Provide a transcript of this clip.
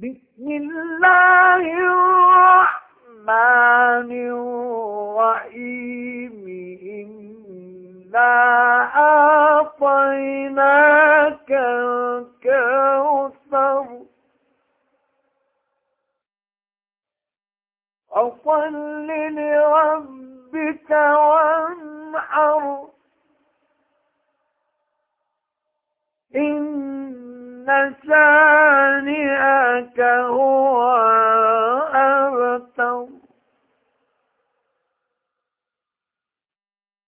بسم الله الرحمن الرحيم إنا أعطيناك الكوثر فصل لربك وانحر إن شانئك